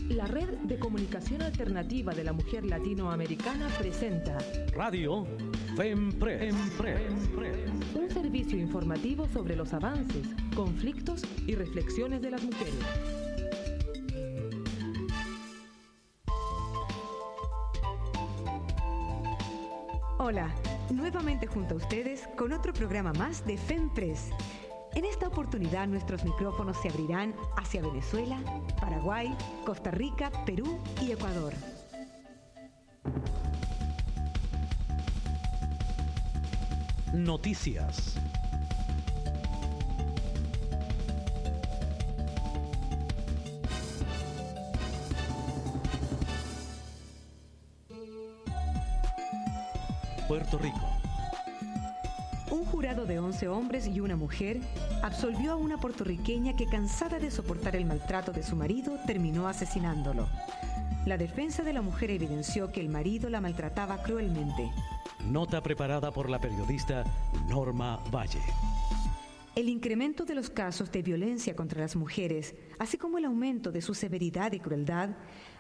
La Red de Comunicación Alternativa de la Mujer Latinoamericana presenta Radio FEMPRES. Un servicio informativo sobre los avances, conflictos y reflexiones de las mujeres. Hola, nuevamente junto a ustedes con otro programa más de FEMPRES. En esta oportunidad nuestros micrófonos se abrirán hacia Venezuela, Paraguay, Costa Rica, Perú y Ecuador. Noticias. Puerto Rico. Un jurado de 11 hombres y una mujer absolvió a una puertorriqueña que, cansada de soportar el maltrato de su marido, terminó asesinándolo. La defensa de la mujer evidenció que el marido la maltrataba cruelmente. Nota preparada por la periodista Norma Valle. El incremento de los casos de violencia contra las mujeres, así como el aumento de su severidad y crueldad,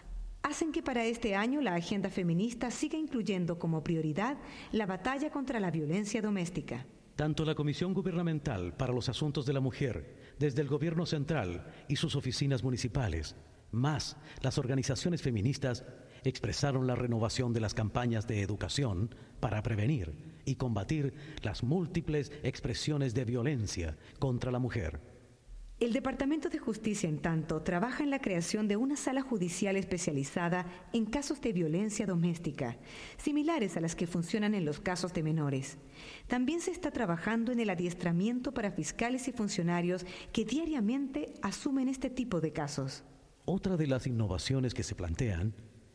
hacen que para este año la agenda feminista siga incluyendo como prioridad la batalla contra la violencia doméstica. Tanto la Comisión Gubernamental para los Asuntos de la Mujer, desde el Gobierno Central y sus oficinas municipales, más las organizaciones feministas, expresaron la renovación de las campañas de educación para prevenir y combatir las múltiples expresiones de violencia contra la mujer. El Departamento de Justicia, en tanto, trabaja en la creación de una sala judicial especializada en casos de violencia doméstica, similares a las que funcionan en los casos de menores. También se está trabajando en el adiestramiento para fiscales y funcionarios que diariamente asumen este tipo de casos. Otra de las innovaciones que se plantean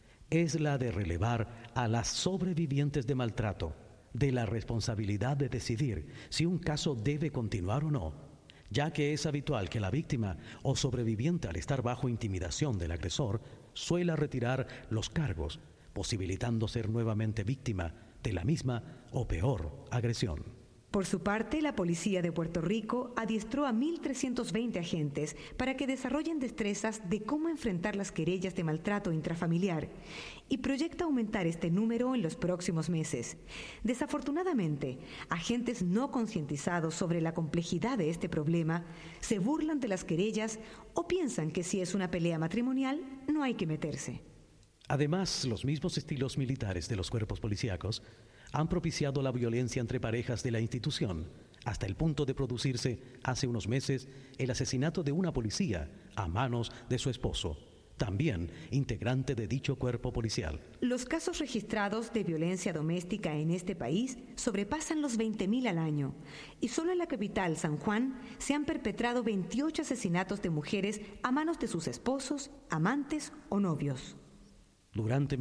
es la de relevar a las sobrevivientes de maltrato de la responsabilidad de decidir si un caso debe continuar o no, ya que es habitual que la víctima o sobreviviente, al estar bajo intimidación del agresor, suela retirar los cargos, posibilitando ser nuevamente víctima de la misma o peor agresión. Por su parte, la Policía de Puerto Rico adiestró a 1.320 agentes para que desarrollen destrezas de cómo enfrentar las querellas de maltrato intrafamiliar y proyecta aumentar este número en los próximos meses. Desafortunadamente, agentes no concientizados sobre la complejidad de este problema se burlan de las querellas o piensan que si es una pelea matrimonial no hay que meterse. Además, los mismos estilos militares de los cuerpos policíacos han propiciado la violencia entre parejas de la institución, hasta el punto de producirse, hace unos meses, el asesinato de una policía a manos de su esposo, también integrante de dicho cuerpo policial. Los casos registrados de violencia doméstica en este país sobrepasan los 20.000 al año, y solo en la capital, San Juan, se han perpetrado 28 asesinatos de mujeres a manos de sus esposos, amantes o novios. Durante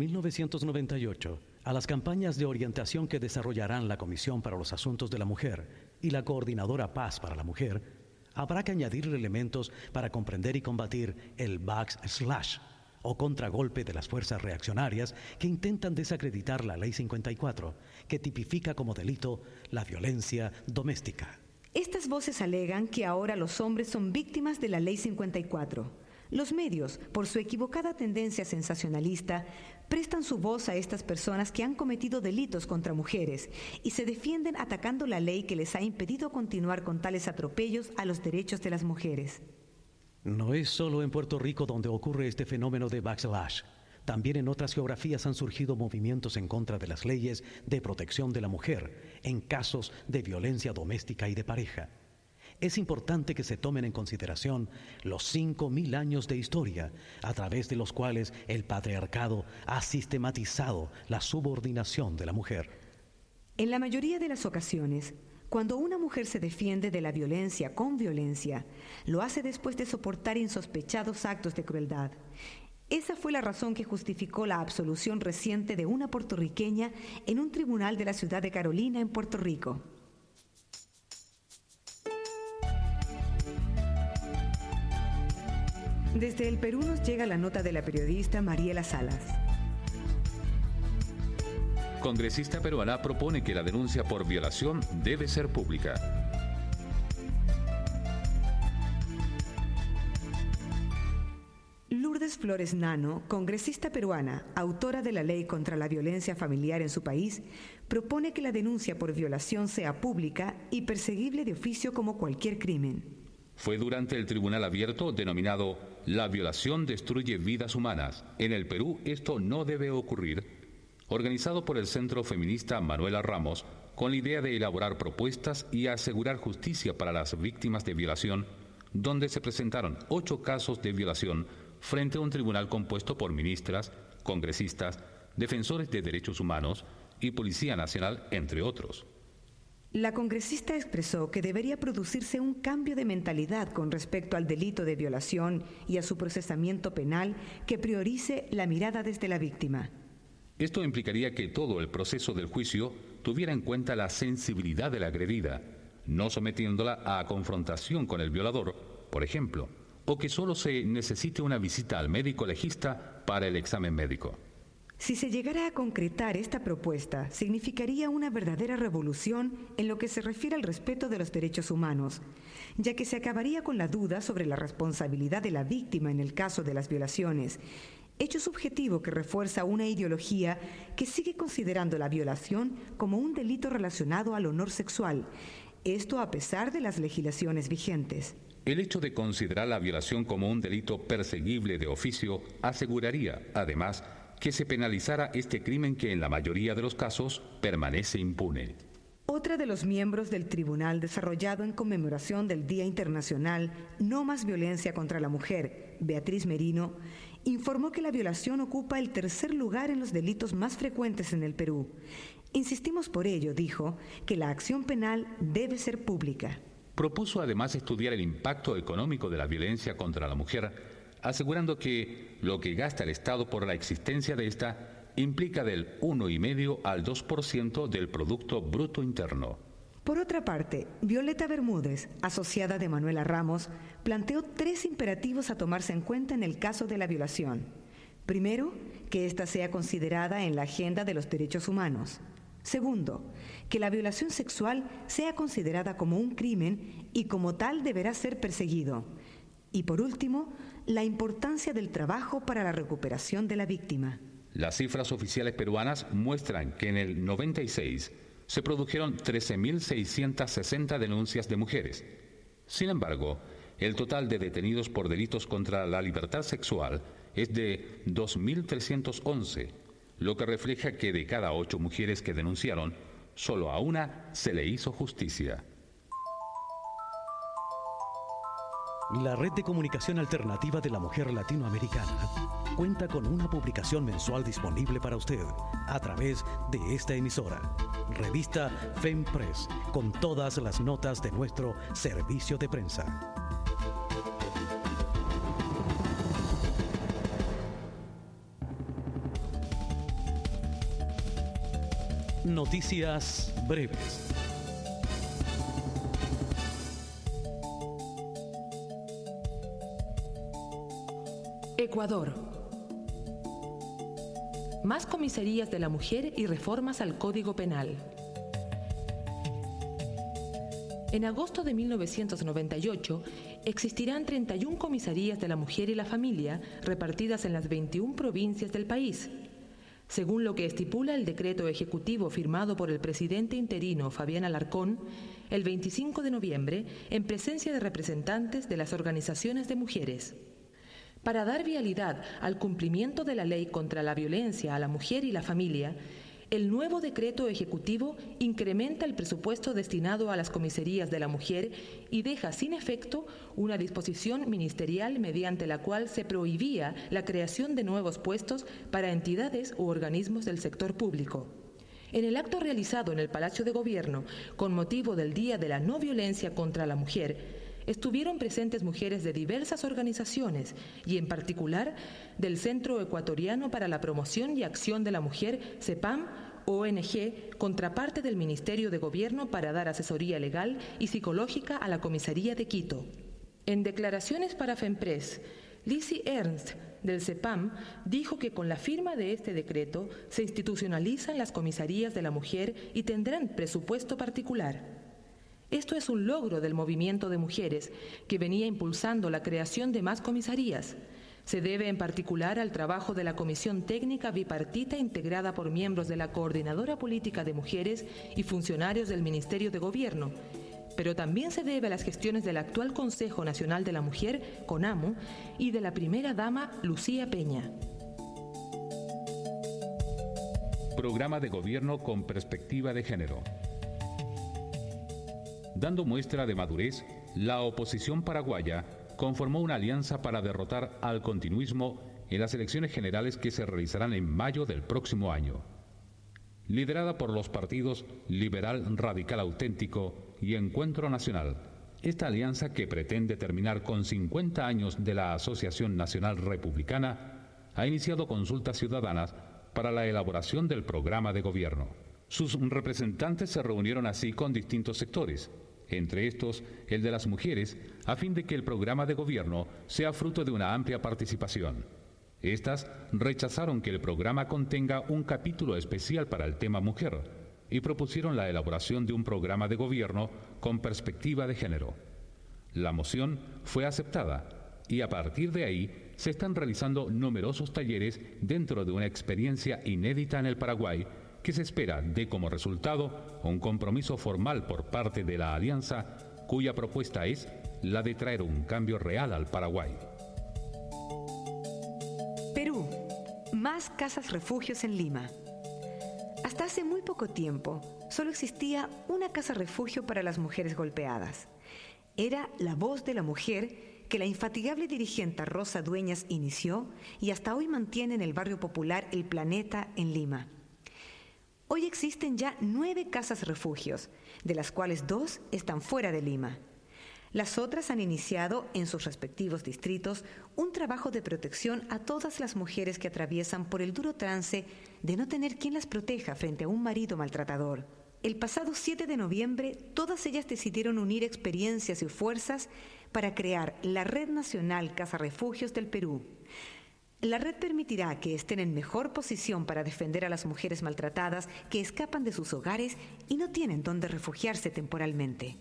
1998, a las campañas de orientación que desarrollarán la Comisión para los Asuntos de la Mujer y la Coordinadora Paz para la Mujer, habrá que añadir elementos para comprender y combatir el backslash o contragolpe de las fuerzas reaccionarias que intentan desacreditar la Ley 54, que tipifica como delito la violencia doméstica. Estas voces alegan que ahora los hombres son víctimas de la Ley 54. Los medios, por su equivocada tendencia sensacionalista, prestan su voz a estas personas que han cometido delitos contra mujeres y se defienden atacando la ley que les ha impedido continuar con tales atropellos a los derechos de las mujeres. No es solo en Puerto Rico donde ocurre este fenómeno de backslash. También en otras geografías han surgido movimientos en contra de las leyes de protección de la mujer en casos de violencia doméstica y de pareja. Es importante que se tomen en consideración los 5.000 años de historia a través de los cuales el patriarcado ha sistematizado la subordinación de la mujer. En la mayoría de las ocasiones, cuando una mujer se defiende de la violencia con violencia, lo hace después de soportar insospechados actos de crueldad. Esa fue la razón que justificó la absolución reciente de una puertorriqueña en un tribunal de la ciudad de Carolina, en Puerto Rico. Desde el Perú nos llega la nota de la periodista Mariela Salas. Congresista peruana propone que la denuncia por violación debe ser pública. Lourdes Flores Nano, congresista peruana, autora de la ley contra la violencia familiar en su país, propone que la denuncia por violación sea pública y perseguible de oficio como cualquier crimen. Fue durante el tribunal abierto denominado La violación destruye vidas humanas. En el Perú esto no debe ocurrir, organizado por el Centro Feminista Manuela Ramos, con la idea de elaborar propuestas y asegurar justicia para las víctimas de violación, donde se presentaron 8 casos de violación frente a un tribunal compuesto por ministras, congresistas, defensores de derechos humanos y Policía Nacional, entre otros. La congresista expresó que debería producirse un cambio de mentalidad con respecto al delito de violación y a su procesamiento penal que priorice la mirada desde la víctima. Esto implicaría que todo el proceso del juicio tuviera en cuenta la sensibilidad de la agredida, no sometiéndola a confrontación con el violador, por ejemplo, o que solo se necesite una visita al médico legista para el examen médico. Si se llegara a concretar esta propuesta, significaría una verdadera revolución en lo que se refiere al respeto de los derechos humanos, ya que se acabaría con la duda sobre la responsabilidad de la víctima en el caso de las violaciones, hecho subjetivo que refuerza una ideología que sigue considerando la violación como un delito relacionado al honor sexual, esto a pesar de las legislaciones vigentes. El hecho de considerar la violación como un delito perseguible de oficio aseguraría, además, que se penalizara este crimen que en la mayoría de los casos permanece impune. Otra de los miembros del tribunal desarrollado en conmemoración del Día Internacional No Más Violencia contra la Mujer, Beatriz Merino, informó que la violación ocupa el 3er lugar en los delitos más frecuentes en el Perú. Insistimos por ello, dijo, que la acción penal debe ser pública. Propuso además estudiar el impacto económico de la violencia contra la mujer, asegurando que lo que gasta el Estado por la existencia de esta implica del 1,5 al 2% del Producto Bruto Interno. Por otra parte, Violeta Bermúdez, asociada de Manuela Ramos, planteó 3 imperativos a tomarse en cuenta en el caso de la violación. Primero, que ésta sea considerada en la agenda de los derechos humanos. Segundo, que la violación sexual sea considerada como un crimen y como tal deberá ser perseguido. Y por último, la importancia del trabajo para la recuperación de la víctima. Las cifras oficiales peruanas muestran que en el 96 se produjeron 13.660 denuncias de mujeres. Sin embargo, el total de detenidos por delitos contra la libertad sexual es de 2.311, lo que refleja que de cada 8 mujeres que denunciaron, solo a una se le hizo justicia. La Red de Comunicación Alternativa de la Mujer Latinoamericana cuenta con una publicación mensual disponible para usted a través de esta emisora, revista FemPress, con todas las notas de nuestro servicio de prensa. Noticias breves. Ecuador. Más comisarías de la mujer y reformas al Código Penal. En agosto de 1998 existirán 31 comisarías de la mujer y la familia repartidas en las 21 provincias del país, según lo que estipula el decreto ejecutivo firmado por el presidente interino Fabián Alarcón el 25 de noviembre en presencia de representantes de las organizaciones de mujeres. Para dar vialidad al cumplimiento de la ley contra la violencia a la mujer y la familia, el nuevo decreto ejecutivo incrementa el presupuesto destinado a las comisarías de la mujer y deja sin efecto una disposición ministerial mediante la cual se prohibía la creación de nuevos puestos para entidades u organismos del sector público. En el acto realizado en el Palacio de Gobierno con motivo del Día de la No Violencia contra la Mujer, estuvieron presentes mujeres de diversas organizaciones y en particular del Centro Ecuatoriano para la Promoción y Acción de la Mujer, CEPAM, ONG, contraparte del Ministerio de Gobierno para dar asesoría legal y psicológica a la Comisaría de Quito. En declaraciones para FemPress, Lizzie Ernst, del CEPAM, dijo que con la firma de este decreto se institucionalizan las comisarías de la mujer y tendrán presupuesto particular. Esto es un logro del movimiento de mujeres que venía impulsando la creación de más comisarías. Se debe en particular al trabajo de la Comisión Técnica Bipartita integrada por miembros de la Coordinadora Política de Mujeres y funcionarios del Ministerio de Gobierno, pero también se debe a las gestiones del actual Consejo Nacional de la Mujer, CONAMU, y de la primera dama Lucía Peña. Programa de Gobierno con perspectiva de género. Dando muestra de madurez, la oposición paraguaya conformó una alianza para derrotar al continuismo en las elecciones generales que se realizarán en mayo del próximo año. Liderada por los partidos Liberal Radical Auténtico y Encuentro Nacional, esta alianza, que pretende terminar con 50 años de la Asociación Nacional Republicana, ha iniciado consultas ciudadanas para la elaboración del programa de gobierno. Sus representantes se reunieron así con distintos sectores, entre estos el de las mujeres, a fin de que el programa de gobierno sea fruto de una amplia participación. Estas rechazaron que el programa contenga un capítulo especial para el tema mujer y propusieron la elaboración de un programa de gobierno con perspectiva de género. La moción fue aceptada y a partir de ahí se están realizando numerosos talleres dentro de una experiencia inédita en el Paraguay, que se espera dé como resultado un compromiso formal por parte de la alianza, cuya propuesta es la de traer un cambio real al Paraguay. Perú. Más casas refugios en Lima. Hasta hace muy poco tiempo, solo existía una casa refugio para las mujeres golpeadas. Era La Voz de la Mujer, que la infatigable dirigente Rosa Dueñas inició y hasta hoy mantiene en el barrio popular El Planeta en Lima. Hoy existen ya 9 casas refugios, de las cuales 2 están fuera de Lima. Las otras han iniciado en sus respectivos distritos un trabajo de protección a todas las mujeres que atraviesan por el duro trance de no tener quien las proteja frente a un marido maltratador. El pasado 7 de noviembre, todas ellas decidieron unir experiencias y fuerzas para crear la Red Nacional Casa Refugios del Perú. La red permitirá que estén en mejor posición para defender a las mujeres maltratadas que escapan de sus hogares y no tienen dónde refugiarse temporalmente.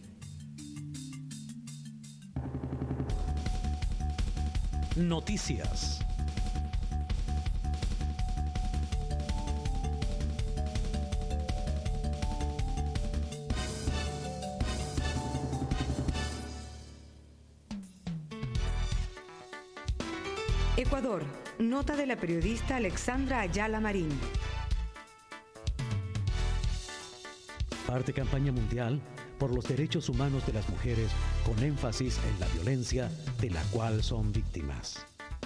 Noticias. Ecuador. Nota de la periodista Alexandra Ayala Marín. Parte campaña mundial por los derechos humanos de las mujeres, con énfasis en la violencia de la cual son víctimas.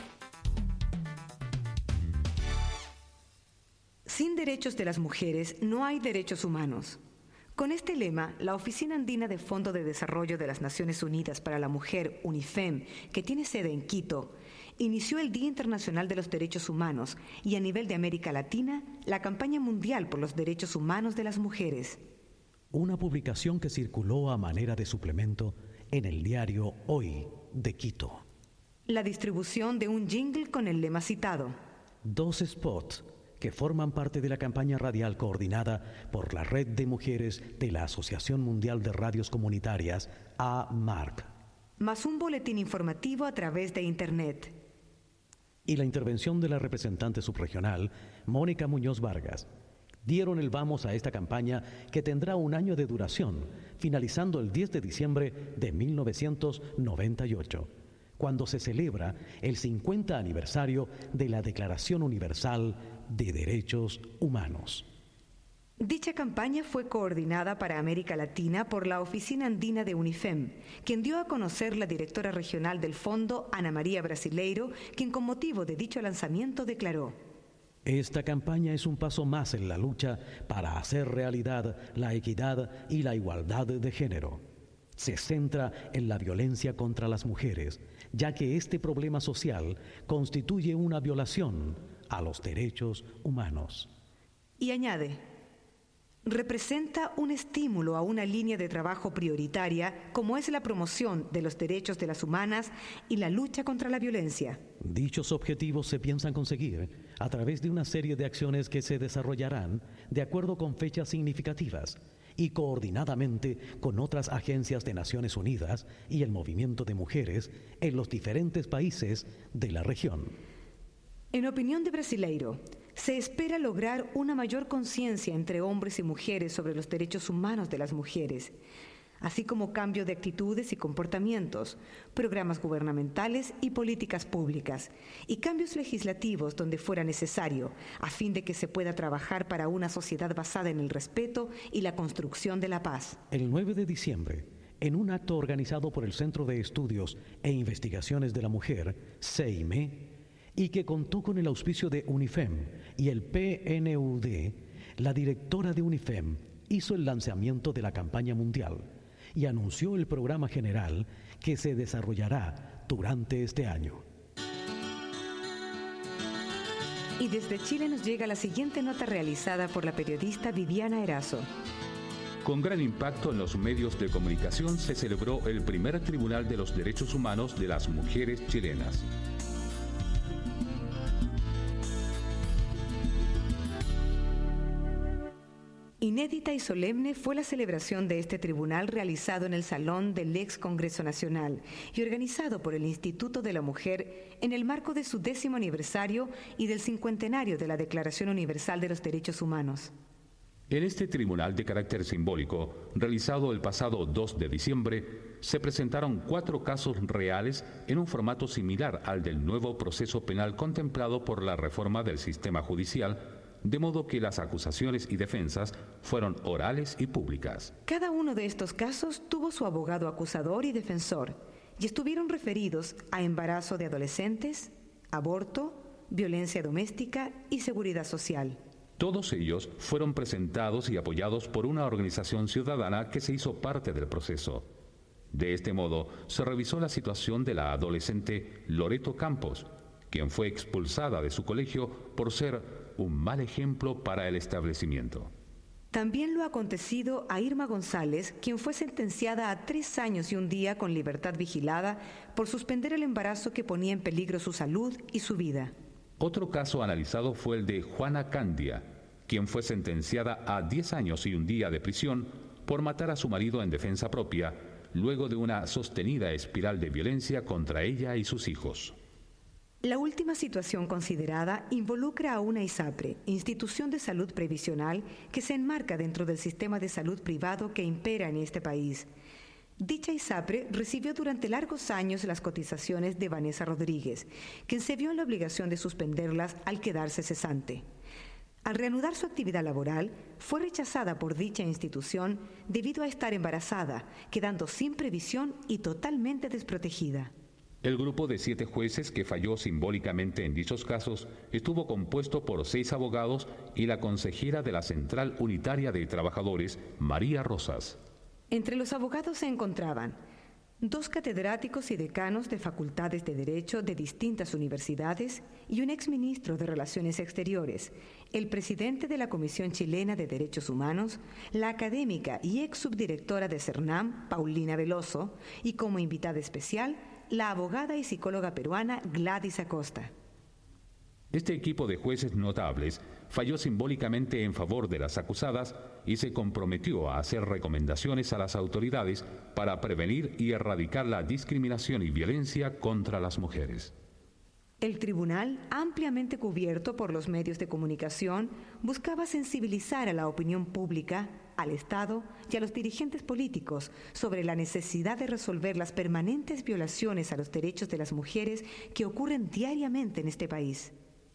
Sin derechos de las mujeres no hay derechos humanos. Con este lema, la Oficina Andina de Fondo de Desarrollo de las Naciones Unidas para la Mujer, UNIFEM, que tiene sede en Quito, inició el Día Internacional de los Derechos Humanos y a nivel de América Latina, la campaña mundial por los derechos humanos de las mujeres. Una publicación que circuló a manera de suplemento en el diario Hoy de Quito. La distribución de un jingle con el lema citado. 2 spots que forman parte de la campaña radial coordinada por la Red de Mujeres de la Asociación Mundial de Radios Comunitarias, AMARC. Más un boletín informativo a través de Internet. Y la intervención de la representante subregional, Mónica Muñoz Vargas, dieron el vamos a esta campaña que tendrá un año de duración, finalizando el 10 de diciembre de 1998, cuando se celebra el 50 aniversario de la Declaración Universal de Derechos Humanos. Dicha campaña fue coordinada para América Latina por la Oficina Andina de UNIFEM, quien dio a conocer la directora regional del fondo, Ana María Brasileiro, quien con motivo de dicho lanzamiento declaró: Esta campaña es un paso más en la lucha para hacer realidad la equidad y la igualdad de género. Se centra en la violencia contra las mujeres, ya que este problema social constituye una violación a los derechos humanos. Y añade: representa un estímulo a una línea de trabajo prioritaria como es la promoción de los derechos de las humanas y la lucha contra la violencia. Dichos objetivos se piensan conseguir a través de una serie de acciones que se desarrollarán de acuerdo con fechas significativas y coordinadamente con otras agencias de Naciones Unidas y el movimiento de mujeres en los diferentes países de la región. En opinión de Brasileiro, se espera lograr una mayor conciencia entre hombres y mujeres sobre los derechos humanos de las mujeres, así como cambio de actitudes y comportamientos, programas gubernamentales y políticas públicas, y cambios legislativos donde fuera necesario, a fin de que se pueda trabajar para una sociedad basada en el respeto y la construcción de la paz. El 9 de diciembre, en un acto organizado por el Centro de Estudios e Investigaciones de la Mujer, CEIME, y que contó con el auspicio de UNIFEM y el PNUD, la directora de UNIFEM hizo el lanzamiento de la campaña mundial y anunció el programa general que se desarrollará durante este año. Y desde Chile nos llega la siguiente nota realizada por la periodista Viviana Erazo. Con gran impacto en los medios de comunicación se celebró el primer Tribunal de los Derechos Humanos de las Mujeres Chilenas. Inédita y solemne fue la celebración de este tribunal realizado en el Salón del Ex Congreso Nacional y organizado por el Instituto de la Mujer en el marco de su 10º aniversario y del 50enario de la Declaración Universal de los Derechos Humanos. En este tribunal de carácter simbólico, realizado el pasado 2 de diciembre, se presentaron 4 casos reales en un formato similar al del nuevo proceso penal contemplado por la reforma del sistema judicial, de modo que las acusaciones y defensas fueron orales y públicas. Cada uno de estos casos tuvo su abogado acusador y defensor y estuvieron referidos a embarazo de adolescentes, aborto, violencia doméstica y seguridad social. Todos ellos fueron presentados y apoyados por una organización ciudadana que se hizo parte del proceso. De este modo, se revisó la situación de la adolescente Loreto Campos, quien fue expulsada de su colegio por ser un mal ejemplo para el establecimiento. También lo acontecido a Irma González, quien fue sentenciada a 3 años y 1 día con libertad vigilada por suspender el embarazo que ponía en peligro su salud y su vida. Otro caso analizado fue el de Juana Candia, quien fue sentenciada a 10 años y 1 día de prisión por matar a su marido en defensa propia, luego de una sostenida espiral de violencia contra ella y sus hijos. La última situación considerada involucra a una ISAPRE, Institución de Salud Previsional, que se enmarca dentro del sistema de salud privado que impera en este país. Dicha ISAPRE recibió durante largos años las cotizaciones de Vanessa Rodríguez, quien se vio en la obligación de suspenderlas al quedarse cesante. Al reanudar su actividad laboral, fue rechazada por dicha institución debido a estar embarazada, quedando sin previsión y totalmente desprotegida. El grupo de 7 jueces que falló simbólicamente en dichos casos estuvo compuesto por 6 abogados y la consejera de la Central Unitaria de Trabajadores, María Rosas. Entre los abogados se encontraban 2 catedráticos y decanos de facultades de Derecho de distintas universidades y un exministro de Relaciones Exteriores, el presidente de la Comisión Chilena de Derechos Humanos, la académica y ex subdirectora de CERNAM, Paulina Veloso, y como invitada especial, la abogada y psicóloga peruana Gladys Acosta. Este equipo de jueces notables falló simbólicamente en favor de las acusadas y se comprometió a hacer recomendaciones a las autoridades para prevenir y erradicar la discriminación y violencia contra las mujeres. El tribunal, ampliamente cubierto por los medios de comunicación, buscaba sensibilizar a la opinión pública, al Estado y a los dirigentes políticos sobre la necesidad de resolver las permanentes violaciones a los derechos de las mujeres que ocurren diariamente en este país.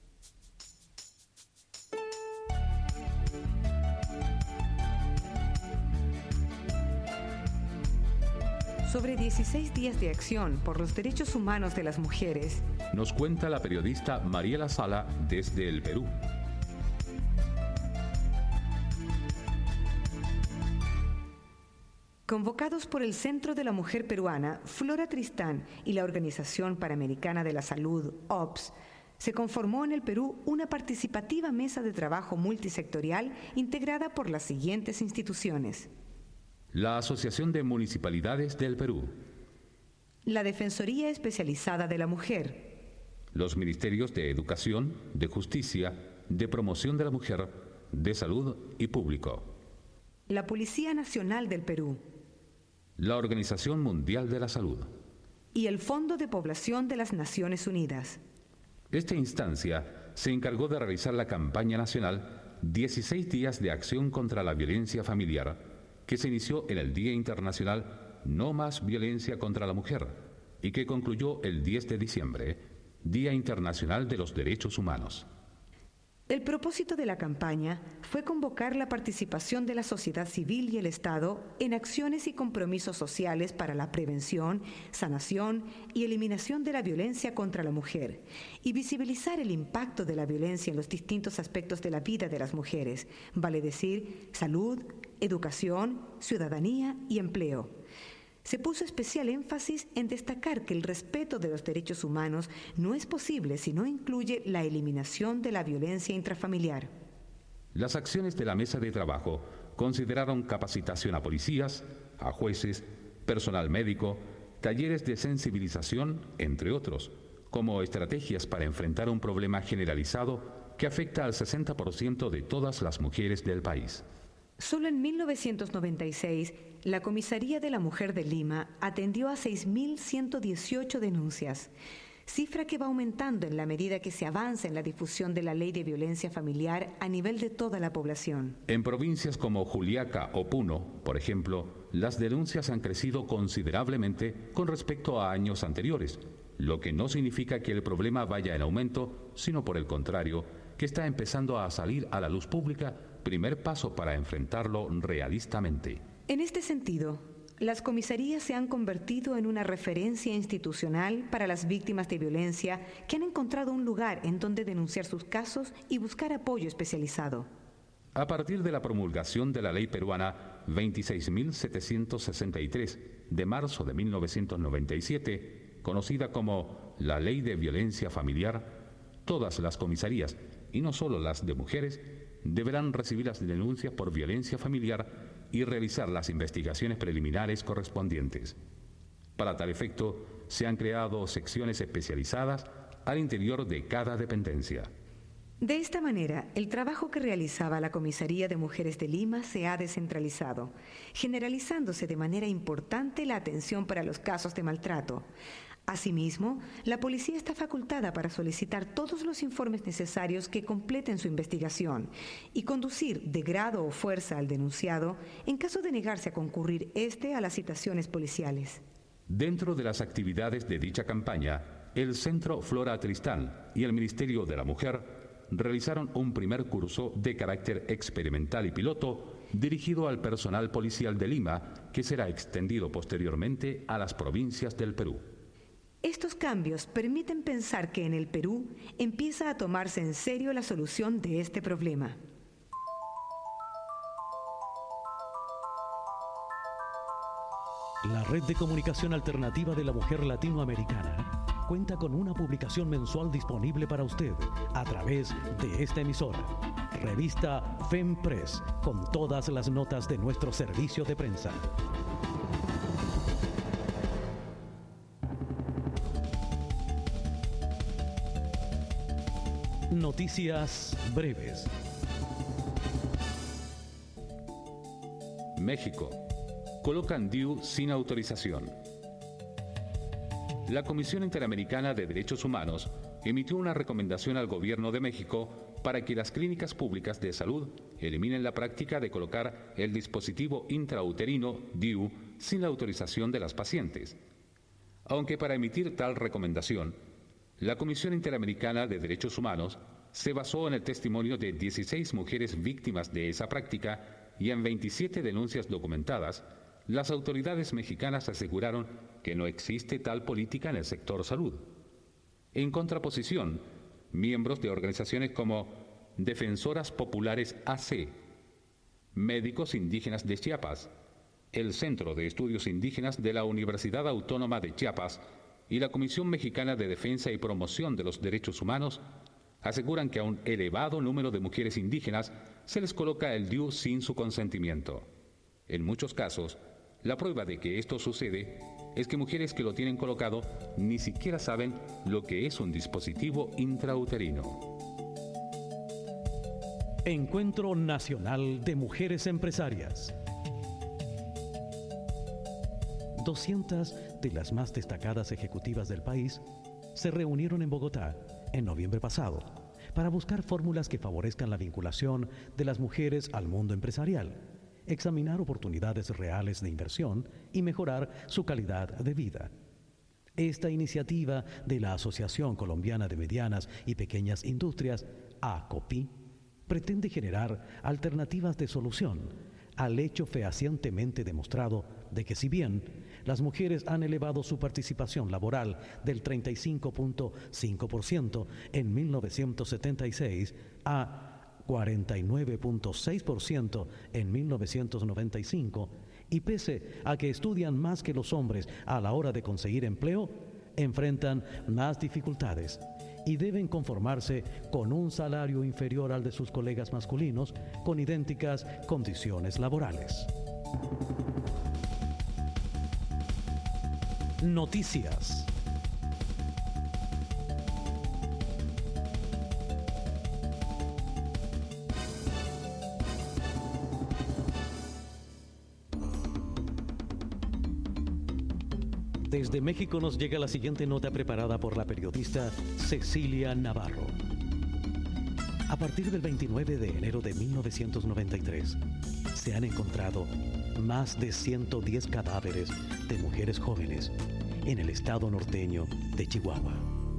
Sobre 16 días de acción por los derechos humanos de las mujeres, nos cuenta la periodista Mariela Sala desde el Perú. Convocados por el Centro de la Mujer Peruana, Flora Tristán y la Organización Panamericana de la Salud, OPS, se conformó en el Perú una participativa mesa de trabajo multisectorial integrada por las siguientes instituciones: la Asociación de Municipalidades del Perú, la Defensoría Especializada de la Mujer, los Ministerios de Educación, de Justicia, de Promoción de la Mujer, de Salud y Público, la Policía Nacional del Perú, la Organización Mundial de la Salud y el Fondo de Población de las Naciones Unidas. Esta instancia se encargó de realizar la campaña nacional 16 días de acción contra la violencia familiar, que se inició en el Día Internacional No Más Violencia contra la Mujer y que concluyó el 10 de diciembre, Día Internacional de los Derechos Humanos. El propósito de la campaña fue convocar la participación de la sociedad civil y el Estado en acciones y compromisos sociales para la prevención, sanación y eliminación de la violencia contra la mujer y visibilizar el impacto de la violencia en los distintos aspectos de la vida de las mujeres, vale decir, salud, educación, ciudadanía y empleo. Se puso especial énfasis en destacar que el respeto de los derechos humanos no es posible si no incluye la eliminación de la violencia intrafamiliar. Las acciones de la mesa de trabajo consideraron capacitación a policías, a jueces, personal médico, talleres de sensibilización, entre otros, como estrategias para enfrentar un problema generalizado que afecta al 60% de todas las mujeres del país. Solo en 1996, la Comisaría de la Mujer de Lima atendió a 6.118 denuncias, cifra que va aumentando en la medida que se avanza en la difusión de la ley de violencia familiar a nivel de toda la población. En provincias como Juliaca o Puno, por ejemplo, las denuncias han crecido considerablemente con respecto a años anteriores, lo que no significa que el problema vaya en aumento, sino por el contrario, que está empezando a salir a la luz pública, primer paso para enfrentarlo realistamente. En este sentido, las comisarías se han convertido en una referencia institucional para las víctimas de violencia que han encontrado un lugar en donde denunciar sus casos y buscar apoyo especializado. A partir de la promulgación de la ley peruana 26.763 de marzo de 1997, conocida como la Ley de Violencia Familiar, todas las comisarías, y no solo las de mujeres, deberán recibir las denuncias por violencia familiar y realizar las investigaciones preliminares correspondientes. Para tal efecto, se han creado secciones especializadas al interior de cada dependencia. De esta manera, el trabajo que realizaba la Comisaría de Mujeres de Lima se ha descentralizado, generalizándose de manera importante la atención para los casos de maltrato. Asimismo, la policía está facultada para solicitar todos los informes necesarios que completen su investigación y conducir de grado o fuerza al denunciado en caso de negarse a concurrir a las citaciones policiales. Dentro de las actividades de dicha campaña, el Centro Flora Tristán y el Ministerio de la Mujer realizaron un primer curso de carácter experimental y piloto dirigido al personal policial de Lima, que será extendido posteriormente a las provincias del Perú. Estos cambios permiten pensar que en el Perú empieza a tomarse en serio la solución de este problema. La Red de Comunicación Alternativa de la Mujer Latinoamericana cuenta con una publicación mensual disponible para usted a través de esta emisora. Revista FemPress, con todas las notas de nuestro servicio de prensa. Noticias breves. México. Colocan DIU sin autorización. La Comisión Interamericana de Derechos Humanos emitió una recomendación al Gobierno de México para que las clínicas públicas de salud eliminen la práctica de colocar el dispositivo intrauterino DIU sin la autorización de las pacientes. Aunque para emitir tal recomendación, la Comisión Interamericana de Derechos Humanos se basó en el testimonio de 16 mujeres víctimas de esa práctica y en 27 denuncias documentadas, las autoridades mexicanas aseguraron que no existe tal política en el sector salud. En contraposición, miembros de organizaciones como Defensoras Populares AC, Médicos Indígenas de Chiapas, el Centro de Estudios Indígenas de la Universidad Autónoma de Chiapas y la Comisión Mexicana de Defensa y Promoción de los Derechos Humanos aseguran que a un elevado número de mujeres indígenas se les coloca el DIU sin su consentimiento. En muchos casos, la prueba de que esto sucede es que mujeres que lo tienen colocado ni siquiera saben lo que es un dispositivo intrauterino. Encuentro Nacional de Mujeres Empresarias. 200 de las más destacadas ejecutivas del país se reunieron en Bogotá en noviembre pasado para buscar fórmulas que favorezcan la vinculación de las mujeres al mundo empresarial, examinar oportunidades reales de inversión y mejorar su calidad de vida. Esta iniciativa de la Asociación Colombiana de Medianas y Pequeñas Industrias, ACOPI, pretende generar alternativas de solución al hecho fehacientemente demostrado de que, si bien las mujeres han elevado su participación laboral del 35.5% en 1976 a 49.6% en 1995, y pese a que estudian más que los hombres a la hora de conseguir empleo, enfrentan más dificultades y deben conformarse con un salario inferior al de sus colegas masculinos con idénticas condiciones laborales. Noticias. Desde México nos llega la siguiente nota preparada por la periodista Cecilia Navarro. A partir del 29 de enero de 1993, se han encontrado más de 110 cadáveres de mujeres jóvenes en el estado norteño de Chihuahua.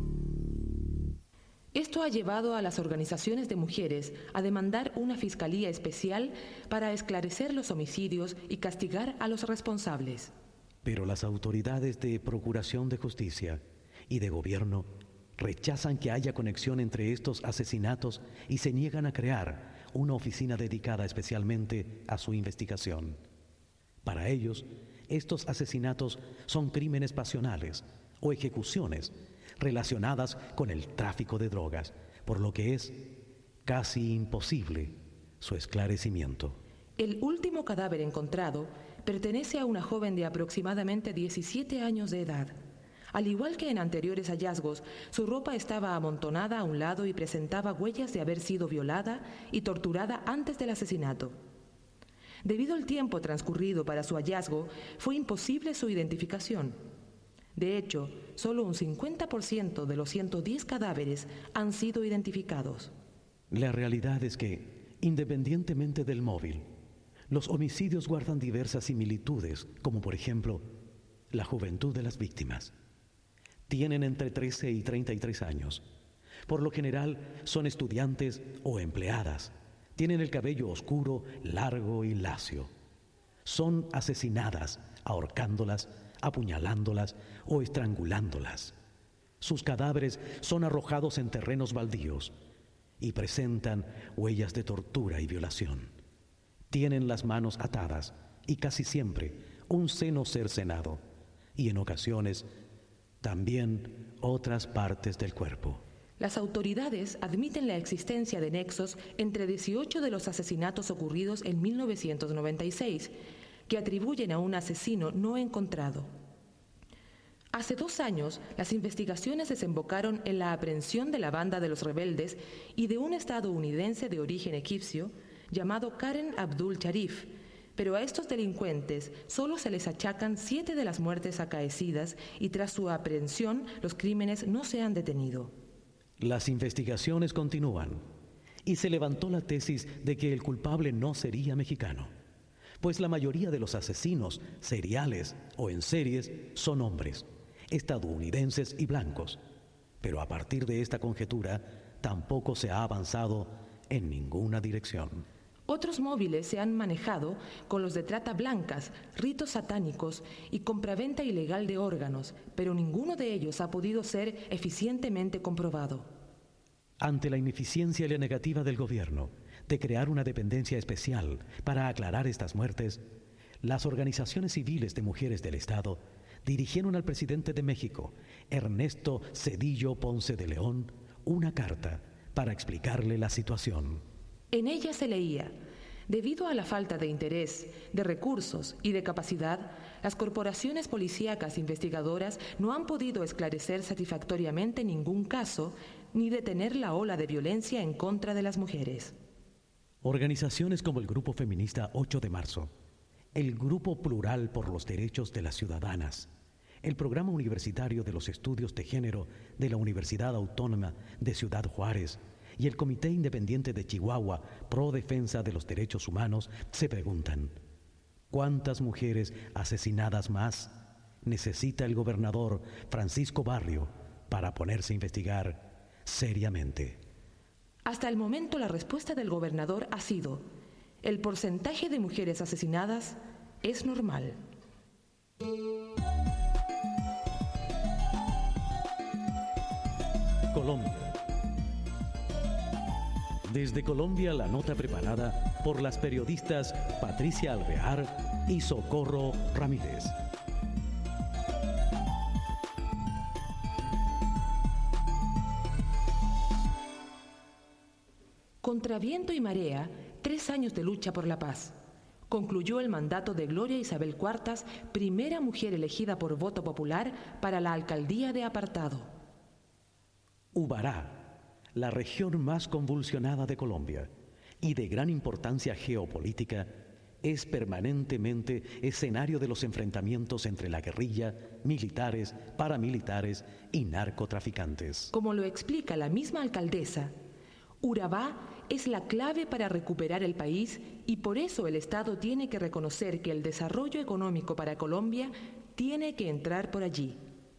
Esto ha llevado a las organizaciones de mujeres a demandar una fiscalía especial para esclarecer los homicidios y castigar a los responsables. Pero las autoridades de Procuración de Justicia y de Gobierno rechazan que haya conexión entre estos asesinatos y se niegan a crear una oficina dedicada especialmente a su investigación. Para ellos, estos asesinatos son crímenes pasionales o ejecuciones relacionadas con el tráfico de drogas, por lo que es casi imposible su esclarecimiento. El último cadáver encontrado pertenece a una joven de aproximadamente 17 años de edad. Al igual que en anteriores hallazgos, su ropa estaba amontonada a un lado y presentaba huellas de haber sido violada y torturada antes del asesinato. Debido al tiempo transcurrido para su hallazgo, fue imposible su identificación. De hecho, solo un 50% de los 110 cadáveres han sido identificados. La realidad es que, independientemente del móvil, los homicidios guardan diversas similitudes, como por ejemplo, la juventud de las víctimas. Tienen entre 13 y 33 años. Por lo general, son estudiantes o empleadas. Tienen el cabello oscuro, largo y lacio. Son asesinadas, ahorcándolas, apuñalándolas o estrangulándolas. Sus cadáveres son arrojados en terrenos baldíos y presentan huellas de tortura y violación. Tienen las manos atadas y casi siempre un seno cercenado y en ocasiones también otras partes del cuerpo. Las autoridades admiten la existencia de nexos entre 18 de los asesinatos ocurridos en 1996, que atribuyen a un asesino no encontrado. Hace 2 años, las investigaciones desembocaron en la aprehensión de la banda de los rebeldes y de un estadounidense de origen egipcio llamado Karen Abdul Sharif, pero a estos delincuentes solo se les achacan 7 de las muertes acaecidas y tras su aprehensión los crímenes no se han detenido. Las investigaciones continúan y se levantó la tesis de que el culpable no sería mexicano, pues la mayoría de los asesinos seriales o en series son hombres, estadounidenses y blancos. Pero a partir de esta conjetura tampoco se ha avanzado en ninguna dirección. Otros móviles se han manejado con los de trata blancas, ritos satánicos y compraventa ilegal de órganos, pero ninguno de ellos ha podido ser eficientemente comprobado. Ante la ineficiencia y la negativa del gobierno de crear una dependencia especial para aclarar estas muertes, las organizaciones civiles de mujeres del Estado dirigieron al presidente de México, Ernesto Zedillo Ponce de León, una carta para explicarle la situación. En ella se leía: debido a la falta de interés, de recursos y de capacidad, las corporaciones policíacas investigadoras no han podido esclarecer satisfactoriamente ningún caso ni detener la ola de violencia en contra de las mujeres. Organizaciones como el Grupo Feminista 8 de Marzo, el Grupo Plural por los Derechos de las Ciudadanas, el Programa Universitario de los Estudios de Género de la Universidad Autónoma de Ciudad Juárez y el Comité Independiente de Chihuahua Pro Defensa de los Derechos Humanos se preguntan: ¿cuántas mujeres asesinadas más necesita el gobernador Francisco Barrio para ponerse a investigar seriamente? Hasta el momento la respuesta del gobernador ha sido: el porcentaje de mujeres asesinadas es normal. Colombia. Desde Colombia, la nota preparada por las periodistas Patricia Alvear y Socorro Ramírez. Contra viento y marea, 3 años de lucha por la paz. Concluyó el mandato de Gloria Isabel Cuartas, primera mujer elegida por voto popular para la alcaldía de Apartado. Ubará, la región más convulsionada de Colombia y de gran importancia geopolítica, es permanentemente escenario de los enfrentamientos entre la guerrilla, militares, paramilitares y narcotraficantes. Como lo explica la misma alcaldesa, Urabá es la clave para recuperar el país y por eso el Estado tiene que reconocer que el desarrollo económico para Colombia tiene que entrar por allí.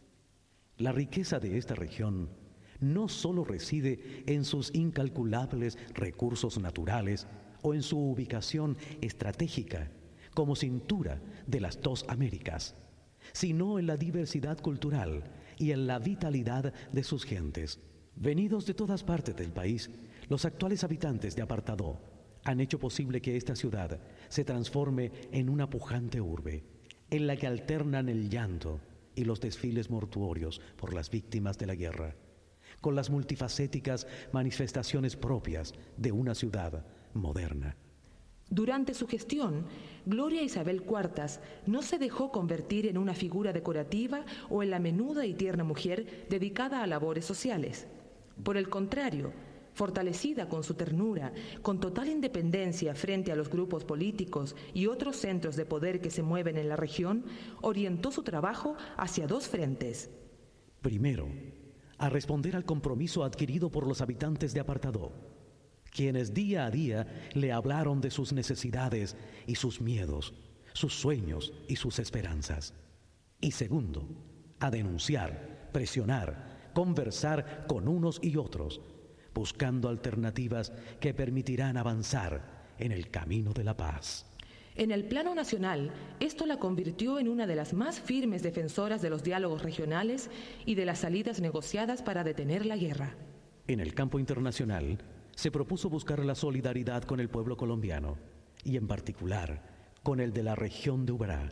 La riqueza de esta región no solo reside en sus incalculables recursos naturales o en su ubicación estratégica como cintura de las dos Américas, sino en la diversidad cultural y en la vitalidad de sus gentes. Venidos de todas partes del país, los actuales habitantes de Apartado han hecho posible que esta ciudad se transforme en una pujante urbe, en la que alternan el llanto y los desfiles mortuorios por las víctimas de la guerra, con las multifacéticas manifestaciones propias de una ciudad moderna. Durante su gestión, Gloria Isabel Cuartas no se dejó convertir en una figura decorativa o en la menuda y tierna mujer dedicada a labores sociales. Por el contrario, fortalecida con su ternura, con total independencia frente a los grupos políticos y otros centros de poder que se mueven en la región, orientó su trabajo hacia 2 frentes. Primero, a responder al compromiso adquirido por los habitantes de Apartado, quienes día a día le hablaron de sus necesidades y sus miedos, sus sueños y sus esperanzas. Y segundo, a denunciar, presionar, conversar con unos y otros, buscando alternativas que permitirán avanzar en el camino de la paz. En el plano nacional, esto la convirtió en una de las más firmes defensoras de los diálogos regionales y de las salidas negociadas para detener la guerra. En el campo internacional, se propuso buscar la solidaridad con el pueblo colombiano y en particular con el de la región de Ubará.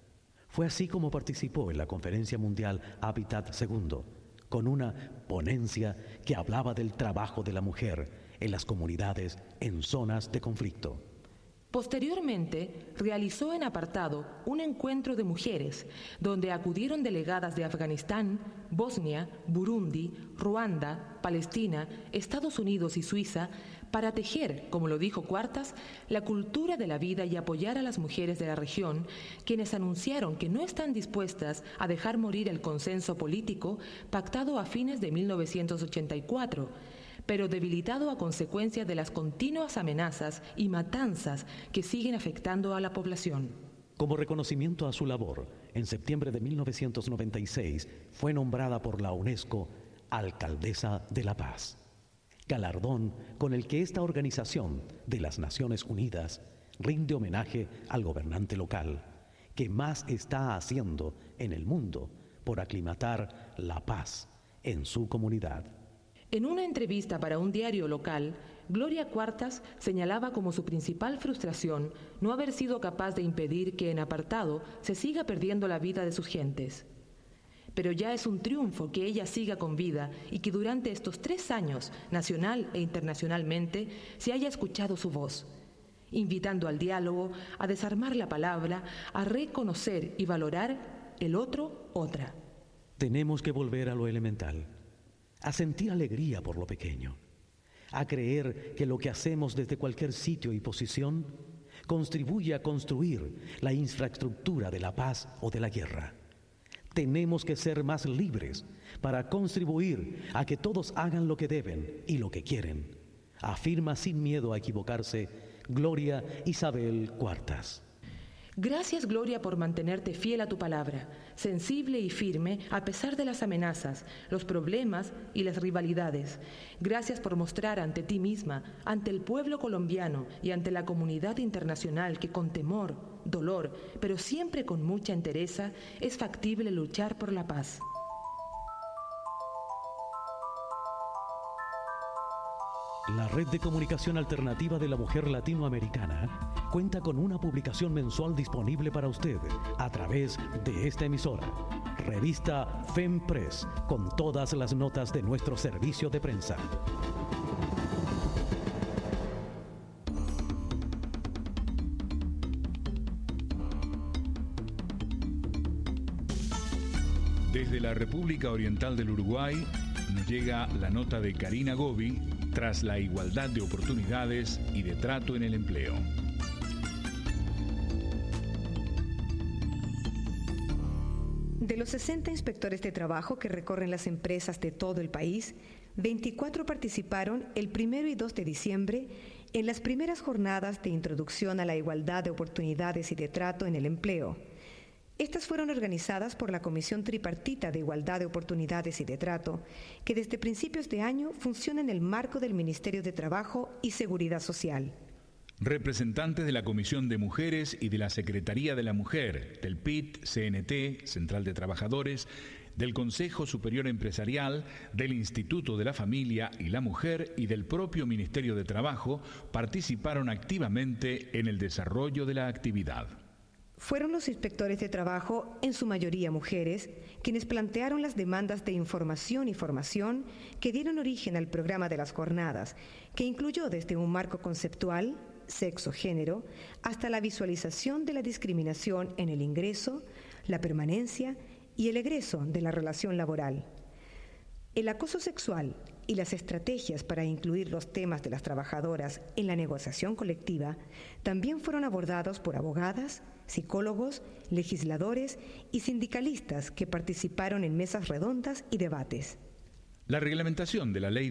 Fue así como participó en la Conferencia Mundial Hábitat II, con una ponencia que hablaba del trabajo de la mujer en las comunidades en zonas de conflicto. Posteriormente, realizó en Apartado un encuentro de mujeres, donde acudieron delegadas de Afganistán, Bosnia, Burundi, Ruanda, Palestina, Estados Unidos y Suiza, para tejer, como lo dijo Cuartas, la cultura de la vida y apoyar a las mujeres de la región, quienes anunciaron que no están dispuestas a dejar morir el consenso político pactado a fines de 1984, pero debilitado a consecuencia de las continuas amenazas y matanzas que siguen afectando a la población. Como reconocimiento a su labor, en septiembre de 1996 fue nombrada por la UNESCO Alcaldesa de la Paz, galardón con el que esta organización de las Naciones Unidas rinde homenaje al gobernante local, que más está haciendo en el mundo por aclimatar la paz en su comunidad. En una entrevista para un diario local, Gloria Cuartas señalaba como su principal frustración no haber sido capaz de impedir que en Apartado se siga perdiendo la vida de sus gentes. Pero ya es un triunfo que ella siga con vida y que durante estos 3 años, nacional e internacionalmente, se haya escuchado su voz, invitando al diálogo, a desarmar la palabra, a reconocer y valorar el otro, otra. Tenemos que volver a lo elemental, a sentir alegría por lo pequeño, a creer que lo que hacemos desde cualquier sitio y posición contribuye a construir la infraestructura de la paz o de la guerra. Tenemos que ser más libres para contribuir a que todos hagan lo que deben y lo que quieren, afirma sin miedo a equivocarse Gloria Isabel Cuartas. Gracias, Gloria, por mantenerte fiel a tu palabra, sensible y firme a pesar de las amenazas, los problemas y las rivalidades. Gracias por mostrar ante ti misma, ante el pueblo colombiano y ante la comunidad internacional que con temor, dolor, pero siempre con mucha entereza, es factible luchar por la paz. La Red de Comunicación Alternativa de la Mujer Latinoamericana cuenta con una publicación mensual disponible para usted a través de esta emisora, revista FemPress, con todas las notas de nuestro servicio de prensa. Desde la República Oriental del Uruguay nos llega la nota de Karina Gobi tras la igualdad de oportunidades y de trato en el empleo. De los 60 inspectores de trabajo que recorren las empresas de todo el país, 24 participaron el 1 y 2 de diciembre en las primeras jornadas de introducción a la igualdad de oportunidades y de trato en el empleo. Estas fueron organizadas por la Comisión Tripartita de Igualdad de Oportunidades y de Trato, que desde principios de año funciona en el marco del Ministerio de Trabajo y Seguridad Social. Representantes de la Comisión de Mujeres y de la Secretaría de la Mujer, del PIT, CNT, Central de Trabajadores, del Consejo Superior Empresarial, del Instituto de la Familia y la Mujer y del propio Ministerio de Trabajo participaron activamente en el desarrollo de la actividad. Fueron los inspectores de trabajo, en su mayoría mujeres, quienes plantearon las demandas de información y formación que dieron origen al programa de las jornadas, que incluyó desde un marco conceptual, sexo-género, hasta la visualización de la discriminación en el ingreso, la permanencia y el egreso de la relación laboral. El acoso sexual y las estrategias para incluir los temas de las trabajadoras en la negociación colectiva también fueron abordados por abogadas, psicólogos, legisladores y sindicalistas que participaron en mesas redondas y debates. La reglamentación de la Ley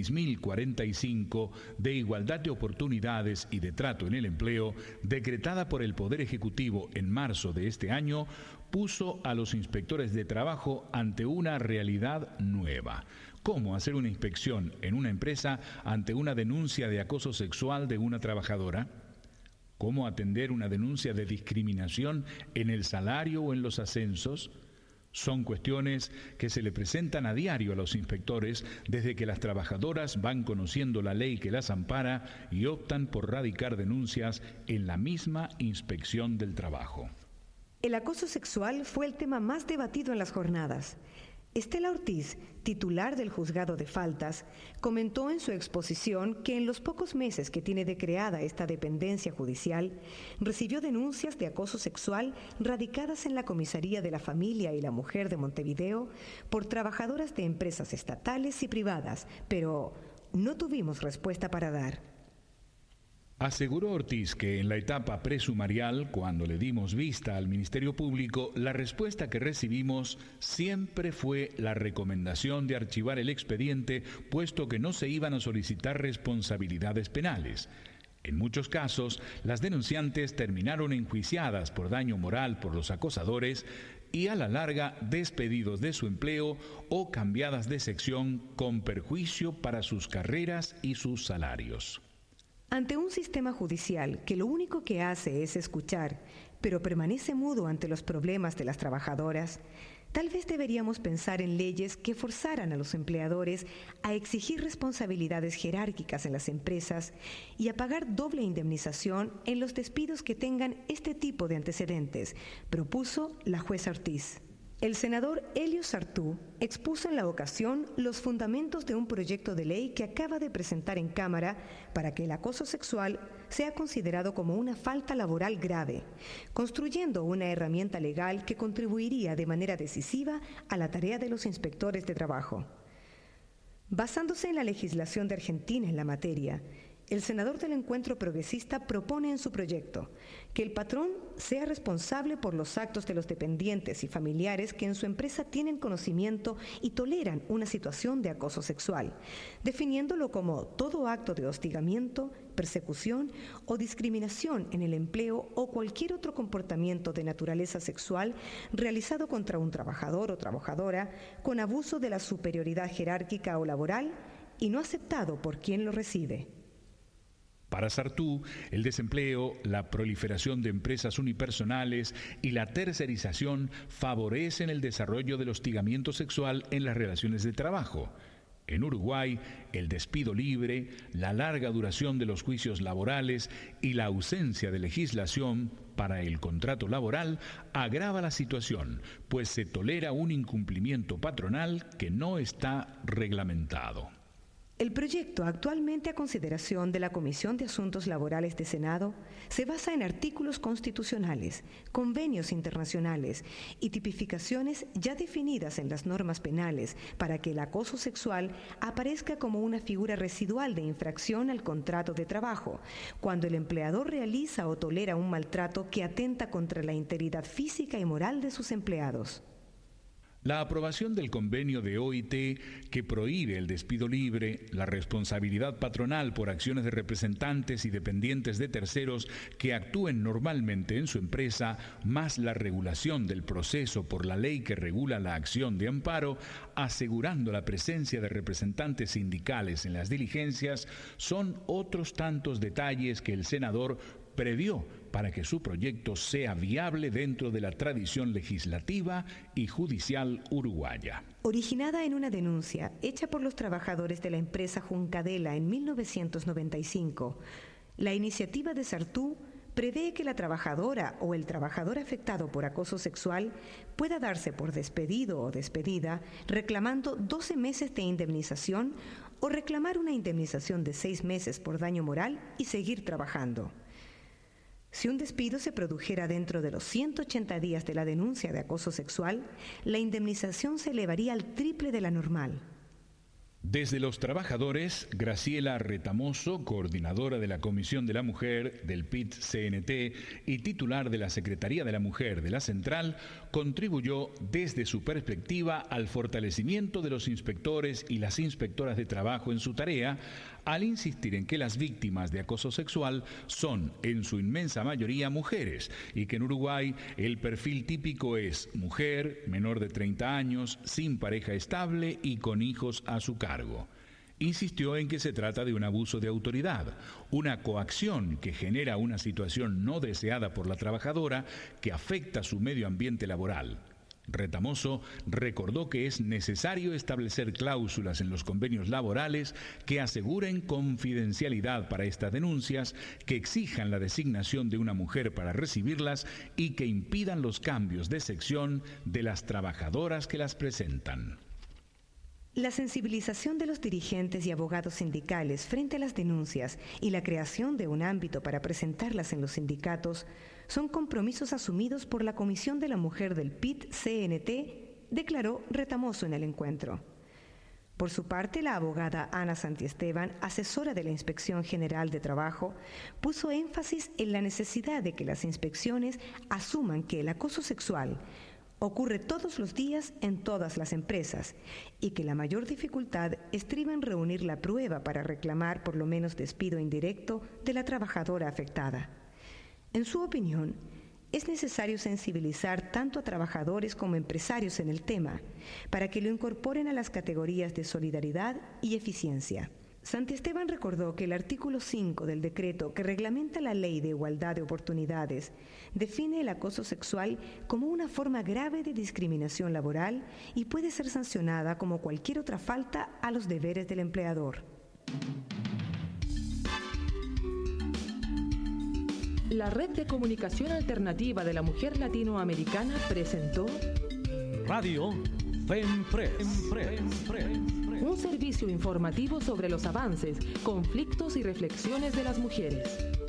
16.045 de Igualdad de Oportunidades y de Trato en el Empleo, decretada por el Poder Ejecutivo en marzo de este año, puso a los inspectores de trabajo ante una realidad nueva. ¿Cómo hacer una inspección en una empresa ante una denuncia de acoso sexual de una trabajadora? ¿Cómo atender una denuncia de discriminación en el salario o en los ascensos? Son cuestiones que se le presentan a diario a los inspectores desde que las trabajadoras van conociendo la ley que las ampara y optan por radicar denuncias en la misma inspección del trabajo. El acoso sexual fue el tema más debatido en las jornadas. Estela Ortiz, titular del Juzgado de Faltas, comentó en su exposición que en los pocos meses que tiene de creada esta dependencia judicial, recibió denuncias de acoso sexual radicadas en la Comisaría de la Familia y la Mujer de Montevideo por trabajadoras de empresas estatales y privadas, pero no tuvimos respuesta para dar. Aseguró Ortiz que en la etapa presumarial, cuando le dimos vista al Ministerio Público, la respuesta que recibimos siempre fue la recomendación de archivar el expediente, puesto que no se iban a solicitar responsabilidades penales. En muchos casos, las denunciantes terminaron enjuiciadas por daño moral por los acosadores y a la larga despedidos de su empleo o cambiadas de sección con perjuicio para sus carreras y sus salarios. Ante un sistema judicial que lo único que hace es escuchar, pero permanece mudo ante los problemas de las trabajadoras, tal vez deberíamos pensar en leyes que forzaran a los empleadores a exigir responsabilidades jerárquicas en las empresas y a pagar doble indemnización en los despidos que tengan este tipo de antecedentes, propuso la jueza Ortiz. El senador Elio Sartú expuso en la ocasión los fundamentos de un proyecto de ley que acaba de presentar en Cámara para que el acoso sexual sea considerado como una falta laboral grave, construyendo una herramienta legal que contribuiría de manera decisiva a la tarea de los inspectores de trabajo. Basándose en la legislación de Argentina en la materia, el senador del Encuentro Progresista propone en su proyecto que el patrón sea responsable por los actos de los dependientes y familiares que en su empresa tienen conocimiento y toleran una situación de acoso sexual, definiéndolo como todo acto de hostigamiento, persecución o discriminación en el empleo o cualquier otro comportamiento de naturaleza sexual realizado contra un trabajador o trabajadora con abuso de la superioridad jerárquica o laboral y no aceptado por quien lo recibe. Para Sartú, el desempleo, la proliferación de empresas unipersonales y la tercerización favorecen el desarrollo del hostigamiento sexual en las relaciones de trabajo. En Uruguay, el despido libre, la larga duración de los juicios laborales y la ausencia de legislación para el contrato laboral agrava la situación, pues se tolera un incumplimiento patronal que no está reglamentado. El proyecto, actualmente a consideración de la Comisión de Asuntos Laborales de Senado, se basa en artículos constitucionales, convenios internacionales y tipificaciones ya definidas en las normas penales para que el acoso sexual aparezca como una figura residual de infracción al contrato de trabajo, cuando el empleador realiza o tolera un maltrato que atenta contra la integridad física y moral de sus empleados. La aprobación del convenio de OIT que prohíbe el despido libre, la responsabilidad patronal por acciones de representantes y dependientes de terceros que actúen normalmente en su empresa, más la regulación del proceso por la ley que regula la acción de amparo, asegurando la presencia de representantes sindicales en las diligencias, son otros tantos detalles que el senador previó para que su proyecto sea viable dentro de la tradición legislativa y judicial uruguaya. Originada en una denuncia hecha por los trabajadores de la empresa Juncadela en 1995, la iniciativa de Sartú prevé que la trabajadora o el trabajador afectado por acoso sexual pueda darse por despedido o despedida reclamando 12 meses de indemnización o reclamar una indemnización de 6 meses por daño moral y seguir trabajando. Si un despido se produjera dentro de los 180 días de la denuncia de acoso sexual, la indemnización se elevaría al triple de la normal. Desde los trabajadores, Graciela Retamoso, coordinadora de la Comisión de la Mujer del PIT-CNT y titular de la Secretaría de la Mujer de la Central, contribuyó desde su perspectiva al fortalecimiento de los inspectores y las inspectoras de trabajo en su tarea, al insistir en que las víctimas de acoso sexual son, en su inmensa mayoría, mujeres, y que en Uruguay el perfil típico es mujer, menor de 30 años, sin pareja estable y con hijos a su cargo. Insistió en que se trata de un abuso de autoridad, una coacción que genera una situación no deseada por la trabajadora que afecta su medio ambiente laboral. Retamoso recordó que es necesario establecer cláusulas en los convenios laborales que aseguren confidencialidad para estas denuncias, que exijan la designación de una mujer para recibirlas y que impidan los cambios de sección de las trabajadoras que las presentan. La sensibilización de los dirigentes y abogados sindicales frente a las denuncias y la creación de un ámbito para presentarlas en los sindicatos son compromisos asumidos por la Comisión de la Mujer del PIT-CNT, declaró Retamoso en el encuentro. Por su parte, la abogada Ana Santiesteban, asesora de la Inspección General de Trabajo, puso énfasis en la necesidad de que las inspecciones asuman que el acoso sexual ocurre todos los días en todas las empresas y que la mayor dificultad estriba en reunir la prueba para reclamar por lo menos despido indirecto de la trabajadora afectada. En su opinión, es necesario sensibilizar tanto a trabajadores como empresarios en el tema para que lo incorporen a las categorías de solidaridad y eficiencia. Santiesteban recordó que el artículo 5 del decreto que reglamenta la Ley de Igualdad de Oportunidades define el acoso sexual como una forma grave de discriminación laboral y puede ser sancionada como cualquier otra falta a los deberes del empleador. La Red de Comunicación Alternativa de la Mujer Latinoamericana presentó Radio FEMPRES. Un servicio informativo sobre los avances, conflictos y reflexiones de las mujeres.